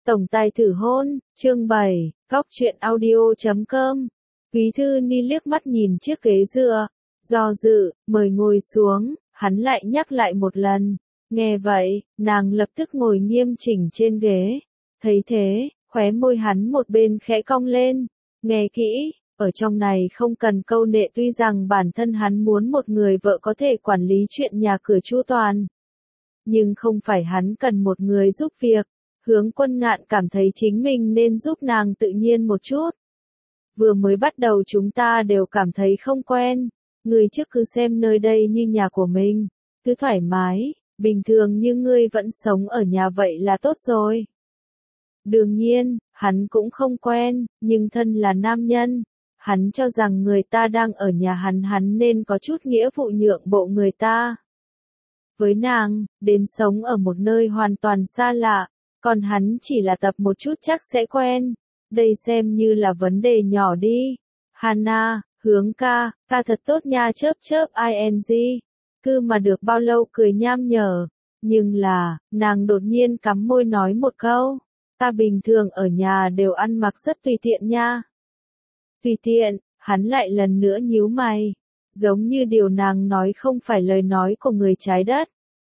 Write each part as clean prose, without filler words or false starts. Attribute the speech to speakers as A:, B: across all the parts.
A: Tổng tài thử hôn, chương 7, góc truyện audio.com. Quý Thư Ni liếc mắt nhìn chiếc ghế dựa, do dự, mời ngồi xuống, hắn lại nhắc lại một lần. Nghe vậy, nàng lập tức ngồi nghiêm chỉnh trên ghế. Thấy thế, khóe môi hắn một bên khẽ cong lên. Nghe kỹ, ở trong này không cần câu nệ, tuy rằng bản thân hắn muốn một người vợ có thể quản lý chuyện nhà cửa chu toàn. Nhưng không phải hắn cần một người giúp việc. Hướng Quân Ngạn cảm thấy chính mình nên giúp nàng tự nhiên một chút. Vừa mới bắt đầu chúng ta đều cảm thấy không quen. Ngươi trước cứ xem nơi đây như nhà của mình. Cứ thoải mái, bình thường như ngươi vẫn sống ở nhà vậy là tốt rồi. Đương nhiên, hắn cũng không quen, nhưng thân là nam nhân. Hắn cho rằng người ta đang ở nhà hắn nên có chút nghĩa vụ nhượng bộ người ta. Với nàng, đến sống ở một nơi hoàn toàn xa lạ. Còn hắn chỉ là tập một chút chắc sẽ quen. Đây xem như là vấn đề nhỏ đi. Hana, Hướng ca thật tốt nha, chớp chớp ing. Cứ mà được bao lâu cười nham nhở. Nhưng là, nàng đột nhiên cắm môi nói một câu. Ta bình thường ở nhà đều ăn mặc rất tùy tiện nha. Tùy tiện, hắn lại lần nữa nhíu mày. Giống như điều nàng nói không phải lời nói của người trái đất.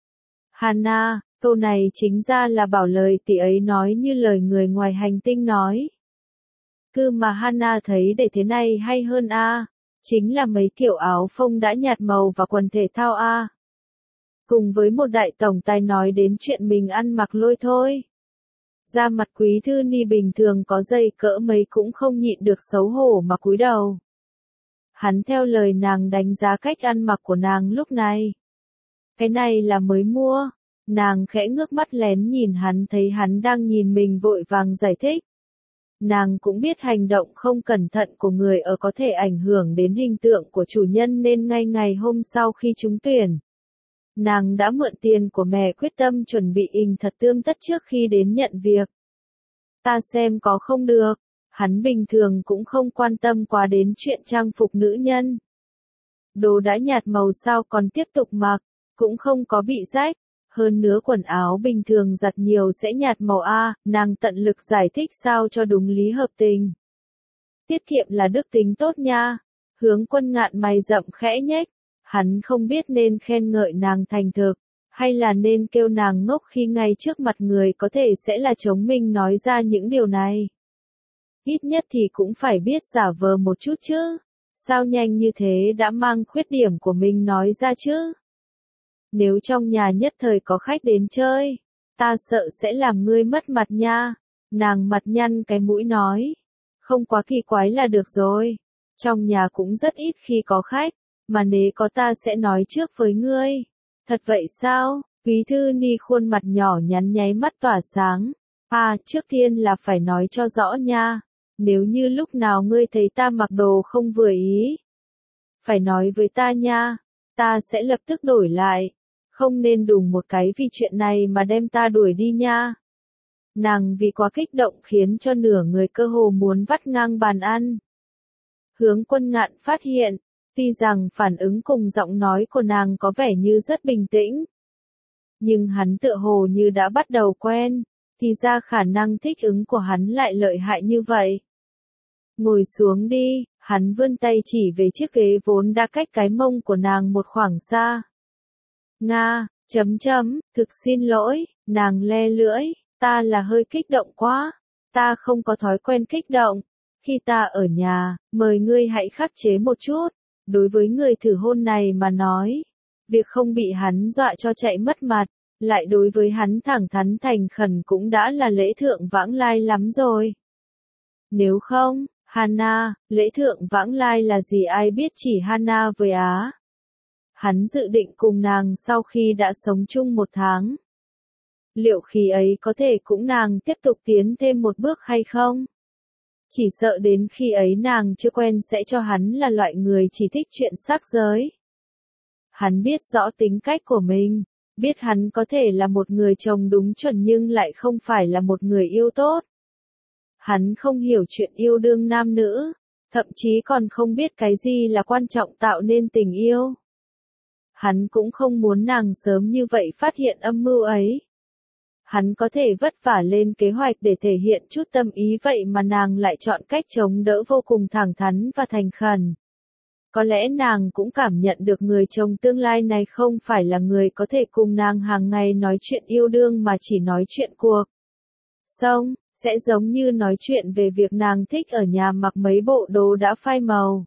A: Hana, câu này chính ra là bảo lời tỷ ấy nói như lời người ngoài hành tinh nói. Cứ mà Hana thấy để thế này hay hơn a, chính là mấy kiểu áo phông đã nhạt màu và quần thể thao a. Cùng với một đại tổng tài nói đến chuyện mình ăn mặc lôi thôi. Da mặt Quý Thư Ni bình thường có dày cỡ mấy cũng không nhịn được xấu hổ mà cúi đầu. Hắn theo lời nàng đánh giá cách ăn mặc của nàng lúc này. Cái này là mới mua. Nàng khẽ ngước mắt lén nhìn hắn, thấy hắn đang nhìn mình vội vàng giải thích. Nàng cũng biết hành động không cẩn thận của người ở có thể ảnh hưởng đến hình tượng của chủ nhân nên ngay ngày hôm sau khi trúng tuyển. Nàng đã mượn tiền của mẹ quyết tâm chuẩn bị thật tươm tất trước khi đến nhận việc. Ta xem có không được, hắn bình thường cũng không quan tâm quá đến chuyện trang phục nữ nhân. Đồ đã nhạt màu sao còn tiếp tục mặc, cũng không có bị rách. Hơn nữa quần áo bình thường giặt nhiều sẽ nhạt màu a, nàng tận lực giải thích sao cho đúng lý hợp tình. Tiết kiệm là đức tính tốt nha. Hướng Quân Ngạn mày rậm khẽ nhếch, hắn không biết nên khen ngợi nàng thành thực, hay là nên kêu nàng ngốc khi ngay trước mặt người có thể sẽ là chống mình nói ra những điều này. Ít nhất thì cũng phải biết giả vờ một chút chứ, sao nhanh như thế đã mang khuyết điểm của mình nói ra chứ. Nếu trong nhà nhất thời có khách đến chơi, ta sợ sẽ làm ngươi mất mặt nha. Nàng mặt nhăn cái mũi nói. Không quá kỳ quái là được rồi. Trong nhà cũng rất ít khi có khách, mà nếu có ta sẽ nói trước với ngươi. Thật vậy sao? Quý Thư Ni khuôn mặt nhỏ nhắn nháy mắt tỏa sáng. Trước tiên là phải nói cho rõ nha. Nếu như lúc nào ngươi thấy ta mặc đồ không vừa ý, phải nói với ta nha. Ta sẽ lập tức đổi lại. Không nên đùng một cái vì chuyện này mà đem ta đuổi đi nha. Nàng vì quá kích động khiến cho nửa người cơ hồ muốn vắt ngang bàn ăn. Hướng Quân Ngạn phát hiện, tuy rằng phản ứng cùng giọng nói của nàng có vẻ như rất bình tĩnh. Nhưng hắn tựa hồ như đã bắt đầu quen, thì ra khả năng thích ứng của hắn lại lợi hại như vậy. Ngồi xuống đi, hắn vươn tay chỉ về chiếc ghế vốn đã cách cái mông của nàng một khoảng xa. Nga, thực xin lỗi, nàng le lưỡi, ta là hơi kích động quá, ta không có thói quen kích động. Khi ta ở nhà, mời ngươi hãy khắc chế một chút. Đối với người thử hôn này mà nói, việc không bị hắn dọa cho chạy mất mặt, lại đối với hắn thẳng thắn thành khẩn cũng đã là lễ thượng vãng lai lắm rồi. Nếu không, Hana, lễ thượng vãng lai là gì ai biết, chỉ Hana với Á. Hắn dự định cùng nàng sau khi đã sống chung 1 tháng. Liệu khi ấy có thể cũng nàng tiếp tục tiến thêm một bước hay không? Chỉ sợ đến khi ấy nàng chưa quen sẽ cho hắn là loại người chỉ thích chuyện sắc giới. Hắn biết rõ tính cách của mình, biết hắn có thể là một người chồng đúng chuẩn nhưng lại không phải là một người yêu tốt. Hắn không hiểu chuyện yêu đương nam nữ, thậm chí còn không biết cái gì là quan trọng tạo nên tình yêu. Hắn cũng không muốn nàng sớm như vậy phát hiện âm mưu ấy. Hắn có thể vất vả lên kế hoạch để thể hiện chút tâm ý vậy mà nàng lại chọn cách chống đỡ vô cùng thẳng thắn và thành khẩn. Có lẽ nàng cũng cảm nhận được người chồng tương lai này không phải là người có thể cùng nàng hàng ngày nói chuyện yêu đương mà chỉ nói chuyện cuộc sống, sẽ giống như nói chuyện về việc nàng thích ở nhà mặc mấy bộ đồ đã phai màu.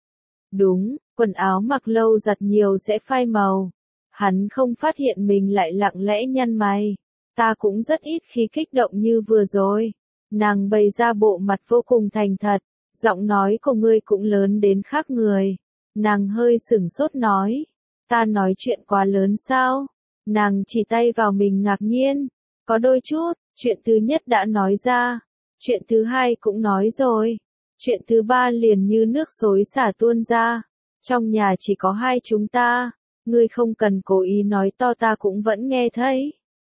A: Đúng, quần áo mặc lâu giặt nhiều sẽ phai màu. Hắn không phát hiện mình lại lặng lẽ nhăn mày. Ta cũng rất ít khi kích động như vừa rồi. Nàng bày ra bộ mặt vô cùng thành thật, giọng nói của ngươi cũng lớn đến khác người. Nàng hơi sửng sốt nói, ta nói chuyện quá lớn sao? Nàng chỉ tay vào mình ngạc nhiên, có đôi chút, chuyện thứ nhất đã nói ra, chuyện thứ hai cũng nói rồi, chuyện thứ ba liền như nước xối xả tuôn ra, trong nhà chỉ có hai chúng ta, ngươi không cần cố ý nói to ta cũng vẫn nghe thấy.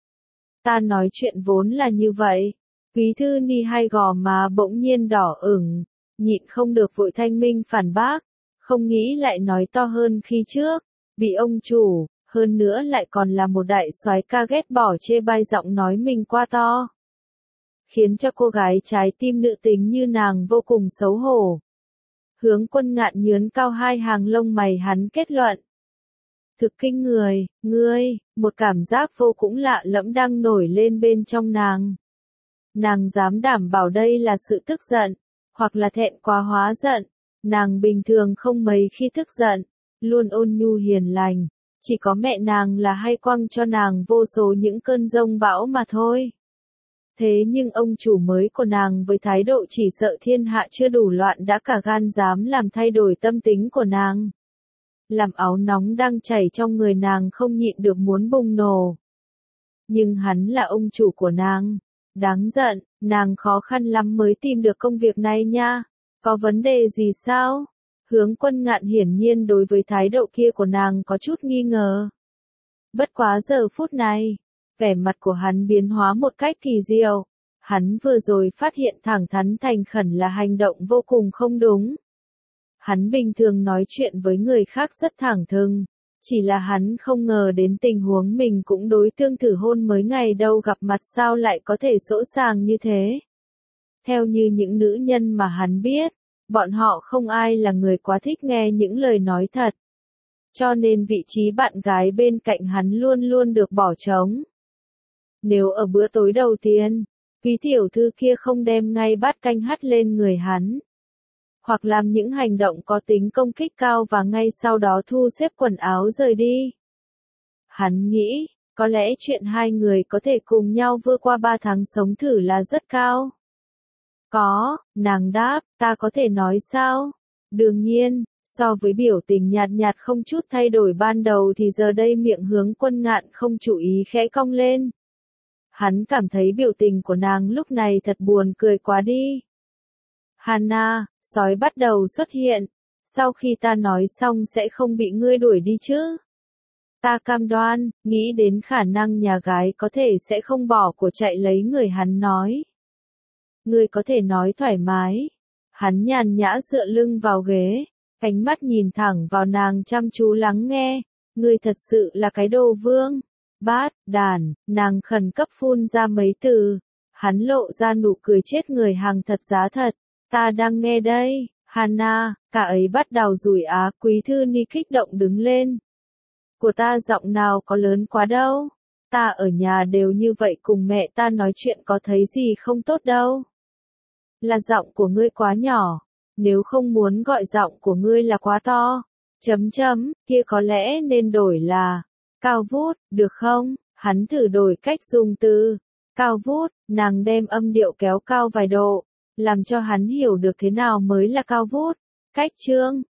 A: Ta nói chuyện vốn là như vậy. Quý thư ni hai gò má bỗng nhiên đỏ ửng, nhịn không được vội thanh minh phản bác, không nghĩ lại nói to hơn khi trước, bị ông chủ, hơn nữa lại còn là một đại soái ca ghét bỏ chê bai giọng nói mình quá to. Khiến cho cô gái trái tim nữ tính như nàng vô cùng xấu hổ. Hướng Quân Ngạn nhướn cao hai hàng lông mày hắn kết luận. Thực kinh người, ngươi, một cảm giác vô cùng lạ lẫm đang nổi lên bên trong nàng. Nàng dám đảm bảo đây là sự tức giận, hoặc là thẹn quá hóa giận. Nàng bình thường không mấy khi tức giận, luôn ôn nhu hiền lành. Chỉ có mẹ nàng là hay quăng cho nàng vô số những cơn giông bão mà thôi. Thế nhưng ông chủ mới của nàng với thái độ chỉ sợ thiên hạ chưa đủ loạn đã cả gan dám làm thay đổi tâm tính của nàng. Làm áo nóng đang chảy trong người nàng không nhịn được muốn bùng nổ. Nhưng hắn là ông chủ của nàng. Đáng giận, nàng khó khăn lắm mới tìm được công việc này nha. Có vấn đề gì sao? Hướng Quân Ngạn hiển nhiên đối với thái độ kia của nàng có chút nghi ngờ. Bất quá giờ phút này, vẻ mặt của hắn biến hóa một cách kỳ diệu. Hắn vừa rồi phát hiện thẳng thắn thành khẩn là hành động vô cùng không đúng. Hắn bình thường nói chuyện với người khác rất thẳng thừng. Chỉ là hắn không ngờ đến tình huống mình cũng đối tương thử hôn mới ngày đầu gặp mặt sao lại có thể dỗ dàng như thế. Theo như những nữ nhân mà hắn biết, bọn họ không ai là người quá thích nghe những lời nói thật. Cho nên vị trí bạn gái bên cạnh hắn luôn luôn được bỏ trống. Nếu ở bữa tối đầu tiên, quý tiểu thư kia không đem ngay bát canh hắt lên người hắn, hoặc làm những hành động có tính công kích cao và ngay sau đó thu xếp quần áo rời đi. Hắn nghĩ, có lẽ chuyện hai người có thể cùng nhau vượt qua 3 tháng sống thử là rất cao. Có, nàng đáp, ta có thể nói sao? Đương nhiên, so với biểu tình nhạt nhạt không chút thay đổi ban đầu thì giờ đây miệng Hướng Quân Ngạn không chú ý khẽ cong lên. Hắn cảm thấy biểu tình của nàng lúc này thật buồn cười quá đi. Hana, sói bắt đầu xuất hiện. Sau khi ta nói xong sẽ không bị ngươi đuổi đi chứ? Ta cam đoan, nghĩ đến khả năng nhà gái có thể sẽ không bỏ của chạy lấy người hắn nói. Ngươi có thể nói thoải mái. Hắn nhàn nhã dựa lưng vào ghế, ánh mắt nhìn thẳng vào nàng chăm chú lắng nghe. Ngươi thật sự là cái đồ vương. Bát, đàn, nàng khẩn cấp phun ra mấy từ. Hắn lộ ra nụ cười chết người hàng thật giá thật. Ta đang nghe đây, Hana, cả ấy bắt đầu rủi á. Quý thư ni kích động đứng lên. Của ta giọng nào có lớn quá đâu. Ta ở nhà đều như vậy cùng mẹ ta nói chuyện có thấy gì không tốt đâu. Là giọng của ngươi quá nhỏ. Nếu không muốn gọi giọng của ngươi là quá to. Kia có lẽ nên đổi là cao vút, được không? Hắn thử đổi cách dùng từ cao vút, nàng đem âm điệu kéo cao vài độ, làm cho hắn hiểu được thế nào mới là cao vút. Cách chương